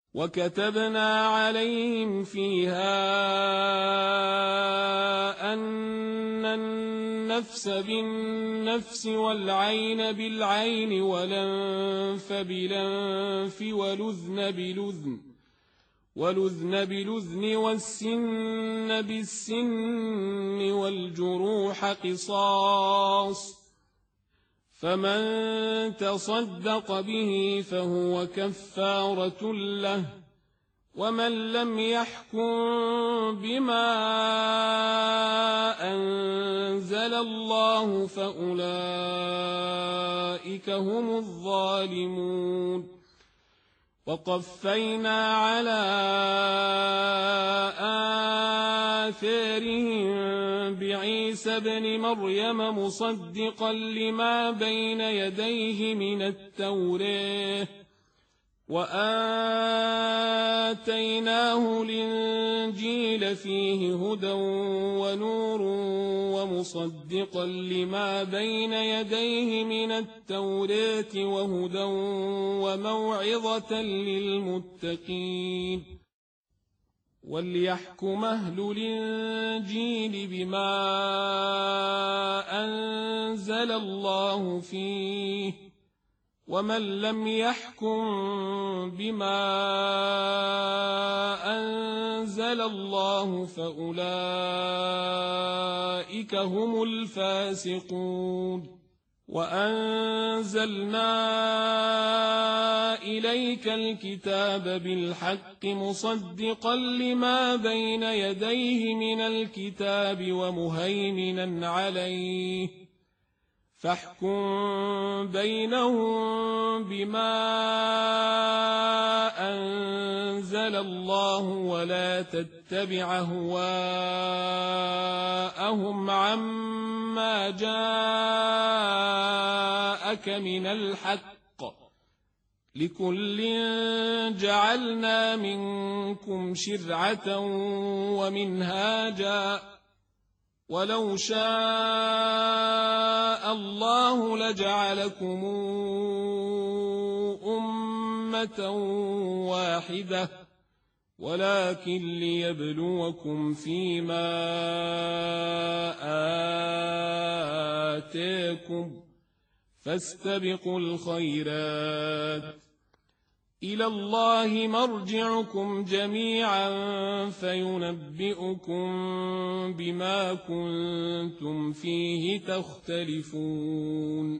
وكتبنا عليهم فيها أن النفس بالنفس والعين بالعين والأنف بالأنف والأذن بالأذن والسن بالسن والجروح قصاص، فمن تصدق به فهو كفارة له، ومن لم يحكم بما أنزل الله فأولئك هم الظالمون. وقفينا على آثارهم بعيسى ابن مريم مصدقا لما بين يديه من التوراة، وآتيناه الإنجيل فيه هدى ونور ومصدقا لما بين يديه من التوراة وهدى وموعظة للمتقين. وليحكم أهل الإنجيل بما أنزل الله فيه، ومن لم يحكم بما أنزل الله فأولئك هم الفاسقون. وأنزلنا إليك الكتاب بالحق مصدقا لما بين يديه من الكتاب ومهيمنا عليه، فاحكم بينهم بما أنزل الله ولا تتبع أهواءهم عما جاءك من الحق، لكل جعلنا منكم شرعة ومنهاجا، ولو شاء الله لجعلكم أمة واحدة، ولكن ليبلوكم فيما آتاكم، فاستبقوا الخيرات، إلى الله مرجعكم جميعا فينبئكم بما كنتم فيه تختلفون.